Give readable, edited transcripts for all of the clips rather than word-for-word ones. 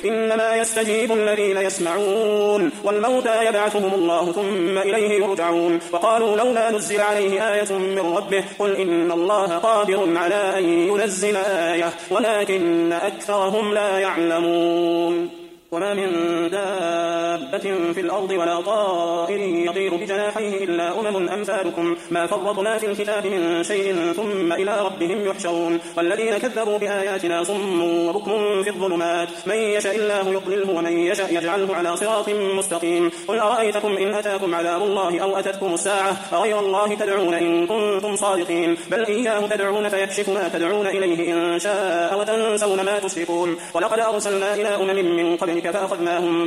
إنما يستجيب الذين يسمعون والموتى يبعثهم الله ثم إليه يرجعون. وقالوا لولا نزل عليه آية من ربه قل إن الله قادر على أن ينزل آية ولكن أكثرهم لا يعلمون. وما من دابة في الأرض ولا طائر يطير بجناحيه إلا أمم أمثالكم ما فرطنا في الكتاب من شيء ثم إلى ربهم يحشرون. والذين كذبوا بآياتنا صم وبكم في الظلمات من يشاء الله يضلله ومن يشاء يجعله على صراط مستقيم. قل أرأيتكم إن أتاكم عذاب الله أو أتتكم الساعة أغير الله تدعون إن كنتم صادقين بل إياه تدعون فيكشف ما تدعون إليه إن شاء وتنسون ما تشركون. ولقد أرسلنا إلى أمم من قبلك فأخذناهم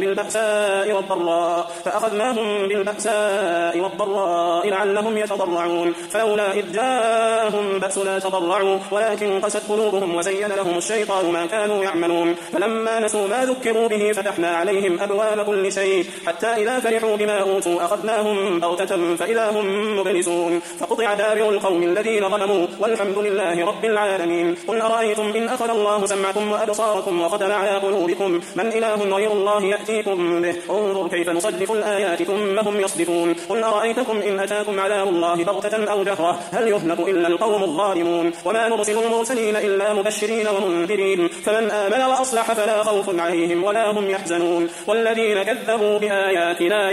بالبأساء والضراء لعلهم يتضرعون فلولا إذ جاءهم بأسنا تضرعوا ولكن قست قلوبهم وزين لهم الشيطان ما كانوا يعملون. فلما نسوا ما ذكروا به فتحنا عليهم أبواب كل شيء حتى إذا فرحوا بما أوتوا أخذناهم بغتة فإذا هم مبلسون. فقطع دابر القوم الذين ظلموا والحمد لله رب العالمين. قل أرأيتم إن أخذ الله سمعكم وأبصاركم وختم على قلوبكم من إله غير الله يأتيكم به انظر كيف نصرف الآيات ثم هم يصدفون. قل أرأيتكم إن أتاكم عذاب الله بغتة أو جهرة هل يهلك إلا القوم الظالمون. وما نرسل المرسلين إلا مبشرين ومنذرين فمن آمن وأصلح فلا خوف عليهم ولا هم يحزنون. والذين كذبوا بآياتنا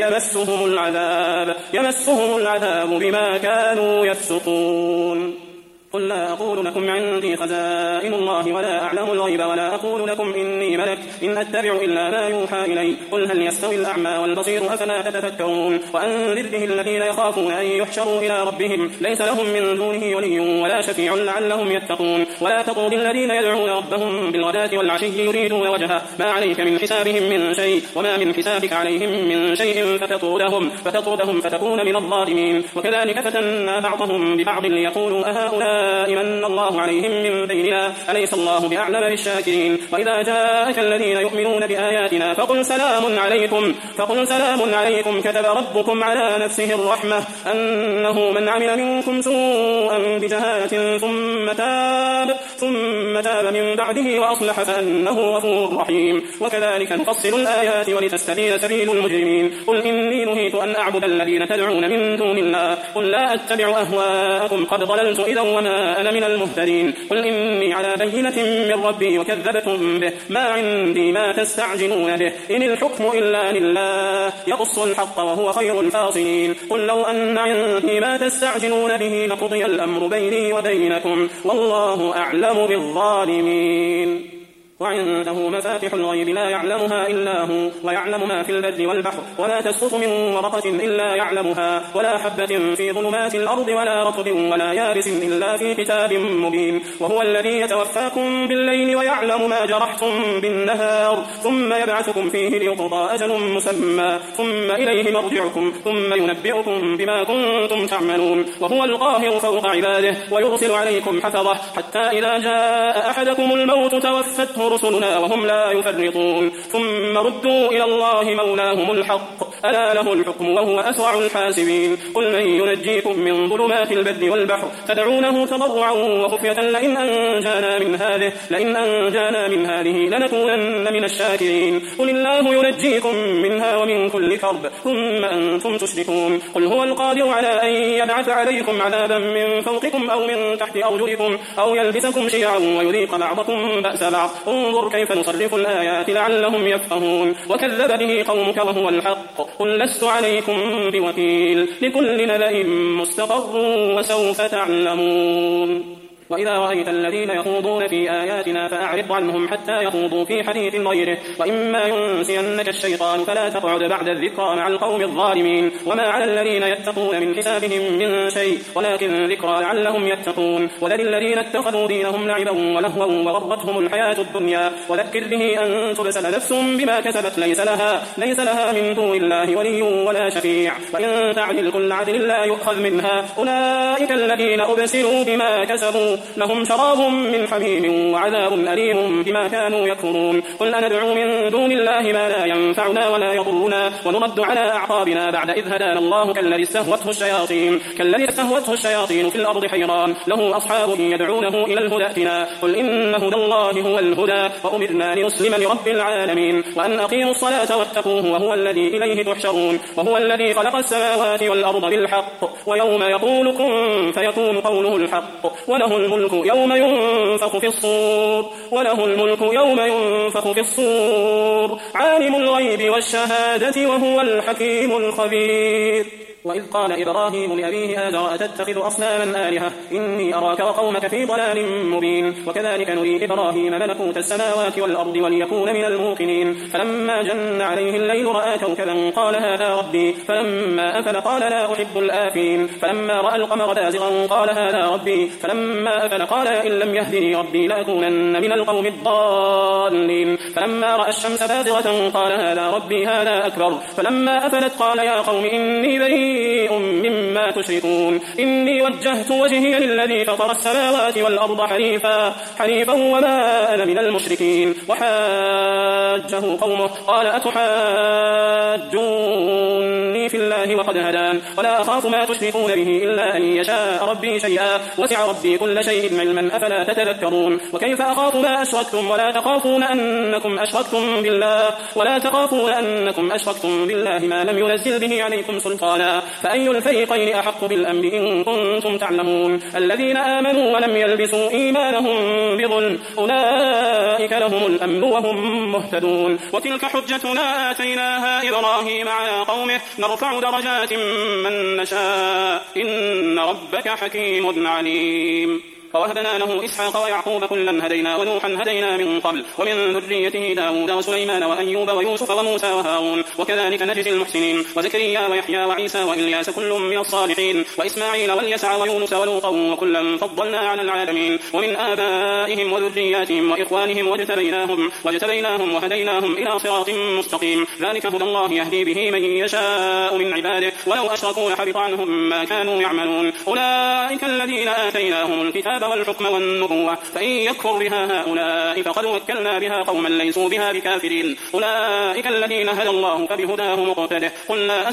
يمسهم العذاب بما كانوا يفسقون. قل لا أقول لكم عندي خزائن الله ولا أعلم الغيب ولا أقول لكم إني ملك إن أتبع إلا ما يوحى إلي قل هل يستوي الأعمى والبصير أفلا تتفكرون. وأنذر به الذين يخافون أن يحشروا إلى ربهم ليس لهم من دونه ولي ولا شفيع لعلهم يتقون. ولا تطرد الذين يدعون ربهم بالغداة والعشي يريدون وجهه ما عليك من حسابهم من شيء وما من حسابك عليهم من شيء فتطردهم فتكون من الظالمين. وكذلك فتنا بعضهم ببعض ليقولوا أهؤلاء من الله عليهم من بيننا أليس الله بأعلم بالشاكرين. وإذا جاءك الذين يؤمنون بآياتنا فقل سلام عليكم كتب ربكم على نفسه الرحمة أنه من عمل منكم سوءا بجهالة ثم تاب من بعده وأصلح فأنه غفور رحيم. وكذلك نفصل الآيات ولتستبين سبيل المجرمين. قل إني نهيت أن أعبد الذين تدعون من دون الله قل لا أتبع أهواءكم قد ضللت إذا وما أنا من المهتدين. قل إني على بينة من ربي وكذبتم به ما عندي ما تستعجلون به إن الحكم إلا لله يقص الحق وهو خير الفاصلين. قل لو أن عندي ما تستعجلون به لقضي الأمر بيني وبينكم والله أعلم بالظالمين. وعنده مفاتح الغيب لا يعلمها إلا هو ويعلم ما في البر والبحر ولا تسقط من ورقة إلا يعلمها ولا حبة في ظلمات الأرض ولا رطب ولا يابس إلا في كتاب مبين. وهو الذي يتوفاكم بالليل ويعلم ما جرحتم بالنهار ثم يبعثكم فيه ليقضى أجل مسمى ثم إليه مرجعكم ثم ينبئكم بما كنتم تعملون. وهو القاهر فوق عباده ويرسل عليكم حفظه حتى إذا جاء أحدكم الموت توفته رسلنا وهم لا يفرطون ثم ردوا إلى الله مولاهم الحق ألا له الحكم وهو أسرع الحاسبين. قل من ينجيكم من ظلمات البر والبحر تدعونه تضرعا وخفية لئن أنجانا من هذه لنكونن من الشاكرين. قل الله ينجيكم منها ومن كل كرب ثم أنتم تشركون. قل هو القادر على أن يبعث عليكم عذابا من فوقكم أو من تحت أرجلكم أو يلبسكم شيعا ويذيق بعضكم بأس بعض انظر كيف نصرف الآيات لعلهم يفقهون. وكذب به قومك وهو الحق قل لست عليكم بوكيل لكل نبأ مستقر وسوف تعلمون. وإذا رأيت الذين يخوضون في آياتنا فأعرض عنهم حتى يخوضوا في حديث غيره وإما ينسينك الشيطان فلا تقعد بعد الذكرى مع القوم الظالمين. وما على الذين يتقون من حسابهم من شيء ولكن ذكرى لعلهم يتقون. وذل الذين اتخذوا دينهم لعبا ولهوا وغرتهم الحياة الدنيا وذكر به أن تبسل نفس بما كسبت ليس لها من دون الله ولي ولا شفيع وإن تعدل كل عدل لا يؤخذ منها أولئك الذين أبسلوا بما كسبوا لهم شراب من حميم وعذاب أليم بما كانوا يكفرون. قل أندعو من دون الله ما لا ينفعنا ولا يضرنا ونرد على أعقابنا بعد إذ هدانا الله كالذي استهوته الشياطين في الأرض حيران له أصحاب يدعونه إلى الهدى ائتنا. قل إن هدى الله هو الهدى وأمرنا لنسلم لرب العالمين وأن أقيموا الصلاة واتقوه وهو الذي إليه تحشرون. وهو الذي خلق السماوات والأرض بالحق ويوم يقول كن فيكون قوله الحق وله الملك يوم ينفخ في الصور عالم الغيب والشهادة وهو الحكيم الخبير. وإذ قال إبراهيم لأبيه آزر أتتخذ أصناما آلهة إني أراك وقومك في ضلال مبين. وكذلك نري إبراهيم ملكوت السماوات والأرض وليكون من الموقنين. فلما جن عليه الليل رأى كوكبا قال هذا ربي فلما أفل قال لا أحب الآفلين. فلما رأى القمر بازغا قال هذا ربي فلما أفل قال إن لم يهدني ربي لأكونن من القوم الضالين. فلما رأى الشمس بازغة قال هذا ربي هذا أكبر. فلما أفلت قال يا قوم إني بريء مما تشركون إني وجهت وجهي للذي فطر السماوات والأرض حنيفا وما أنا من المشركين. وحاجه قومه قال أتحاجوني في الله وقد هدان ولا أخاف ما تشركون به إلا أن يشاء ربي شيئا وسع ربي كل شيء علما أفلا تتذكرون. وكيف أخاف ما أشركتم ولا تخافون أنكم أشركتم بالله ما لم ينزل به عليكم سلطانا فأي الفريقين أحق بالأمن إن كنتم تعلمون. الذين آمنوا ولم يلبسوا إيمانهم بظلم أولئك لهم الأمن وهم مهتدون. وتلك حجتنا آتيناها إبراهيم على قومه نرفع درجات من نشاء إن ربك حكيم عليم. فوهبنا له إسحاق ويعقوب كلا هدينا ونوحا هدينا من قبل ومن ذريته داود وسليمان وأيوب ويوسف وموسى وهارون وكذلك نجزي المحسنين. وزكريا ويحيى وعيسى وإلياس كل من الصالحين وإسماعيل واليسع ويونس ولوطا وكلا فضلنا على العالمين. ومن آبائهم وذرياتهم وإخوانهم واجتبيناهم وهديناهم إلى صراط مستقيم. ذلك هدى الله يهدي به من يشاء من عباده ولو أشركوا لحبط عنهم ما كانوا يعملون. أولئك الذين آتيناهم الكتاب والحكم والنبوة فإن يكفر بها هؤلاء فقد وكلنا بها قوما ليسوا بها بكافرين. أولئك الذين هدى الله فبهداه مقتده. قل لا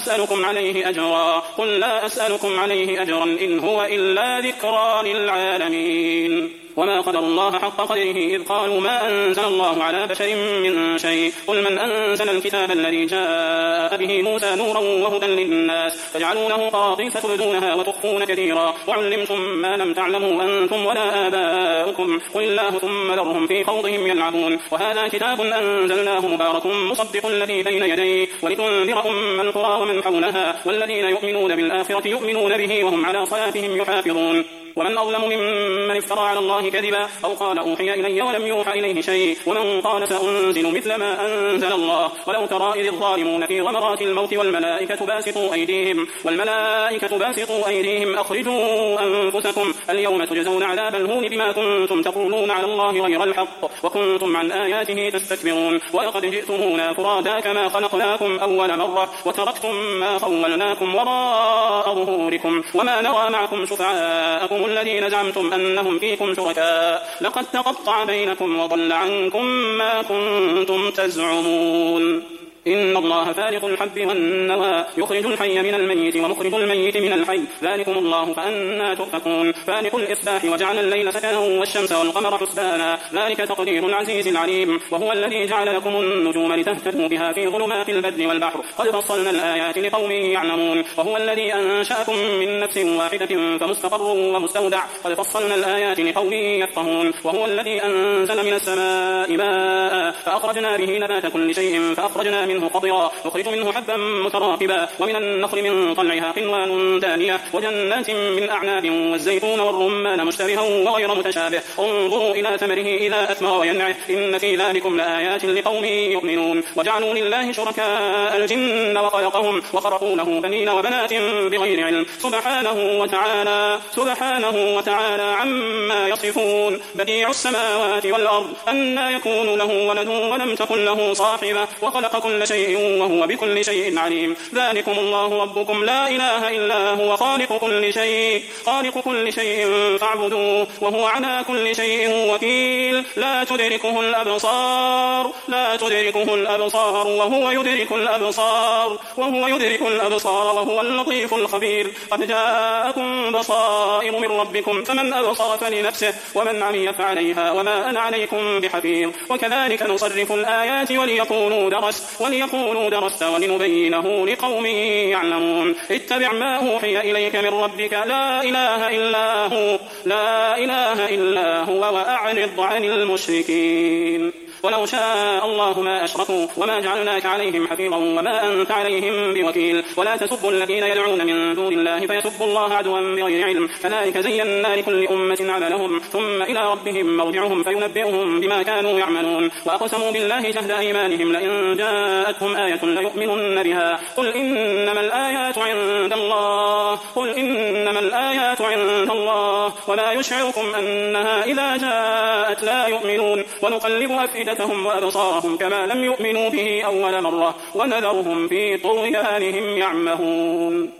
أسألكم عليه أجرا إن هو إلا ذكرى للعالمين. وما قدر الله حق قدره إذ قالوا ما أنزل الله على بشر من شيء. قل من أنزل الكتاب الذي جاء به موسى نورا وهدى للناس فجعلونه قراطيس تبدونها وتخفون كثيرا وعلمتم ما لم تعلموا أنتم ولا آباؤكم قل الله ثم ذرهم في خوضهم يلعبون. وهذا كتاب أنزلناه مبارك مصدق الذي بين يديه ولتنذر أم القرى ومن حولها والذين يؤمنون بالآخرة يؤمنون به وهم على صلاتهم يحافظون. ومن أظلم ممن افترى على الله كذبا أو قال أوحي إلي ولم يوحى إليه شيء ومن قال سأنزل مثل ما أنزل الله. ولو ترى إذ الظالمون في غمرات الموت والملائكة باسطوا أيديهم أخرجوا أنفسكم اليوم تجزون عذاب الهون بما كنتم تقولون على الله غير الحق وكنتم عن آياته تستكبرون. ولقد جئتمونا فرادا كما خلقناكم أول مرة وتركتم ما خولناكم وراء ظهوركم وما نرى معكم شفعاءكم الذين زعمتم أنهم فيكم شركاء لقد تقطع بينكم وضل عنكم ما كنتم تزعمون. إن الله فالق الحب والنوى يخرج الحي من الميت ومخرج الميت من الحي ذلكم الله فأنا تؤفكون. فالق الإصباح وجعل الليل سكنا والشمس والقمر حسبانا ذلك تقدير العزيز العليم. وهو الذي جعل لكم النجوم لتهتدوا بها في ظلمات البر والبحر قد فصلنا الآيات لقوم يعلمون. وهو الذي أنشأكم من نفس واحدة فمستقر ومستودع قد فصلنا الآيات لقوم يفقهون. وهو الذي أنزل من السماء ماء فأخرجنا به نبات كل شيء فأخرجنا منه قطرا نخرج منه حبا متراكبا ومن النخل من طلعها قنوان دانية وجنات من أعناب والزيتون والرمان مشتبها وغير متشابه انظروا إلى ثمره إذا أثمر وينعه إن في ذلكم لآيات لقوم يؤمنون. وجعلوا لله شركاء الجن وخلقهم وخرقوا له بنين وبنات بغير علم سبحانه وتعالى عما يصفون. بديع السماوات والأرض أنى يكون له ولد ولم تكن له صاحبة وخلق كل كل شيء وهو بكل شيء عليم. ذلكم الله ربكم لا إله إلا هو خالق كل شيء فاعبدوه وهو على كل شيء وكيل. لا تدركه الأبصار وهو يدرك الأبصار وهو اللطيف الخبير. قد جاءكم بصائر من ربكم فمن أبصر فلنفسه ومن عمي فعليها وما أنا عليكم بحفيظ. وكذلك نصرف الآيات وليقولوا درست ولنبينه لقوم يعلمون. اتبع ما أوحي إليك من ربك لا إله إلا هو وأعرض عن المشركين. ولو شاء الله ما أشركوا وما جعلناك عليهم حفيظا وما أنت عليهم بوكيل. ولا تسبوا الذين يدعون من دون الله فيسبوا الله عدوا بغير علم. كذلك زينا لكل أمة عملهم ثم إلى ربهم مرجعهم فينبئهم بما كانوا يعملون. وأقسموا بالله جهد أيمانهم لئن جاءتهم آية ليؤمنن بها. قل إنما الآيات عند الله وما يشعركم أنها إذا جاءت لا يؤمنون. ونقلب أفئدتهم وأبصارهم كما لم يؤمنوا به أول مرة ونذرهم في طغيانهم يعمهون.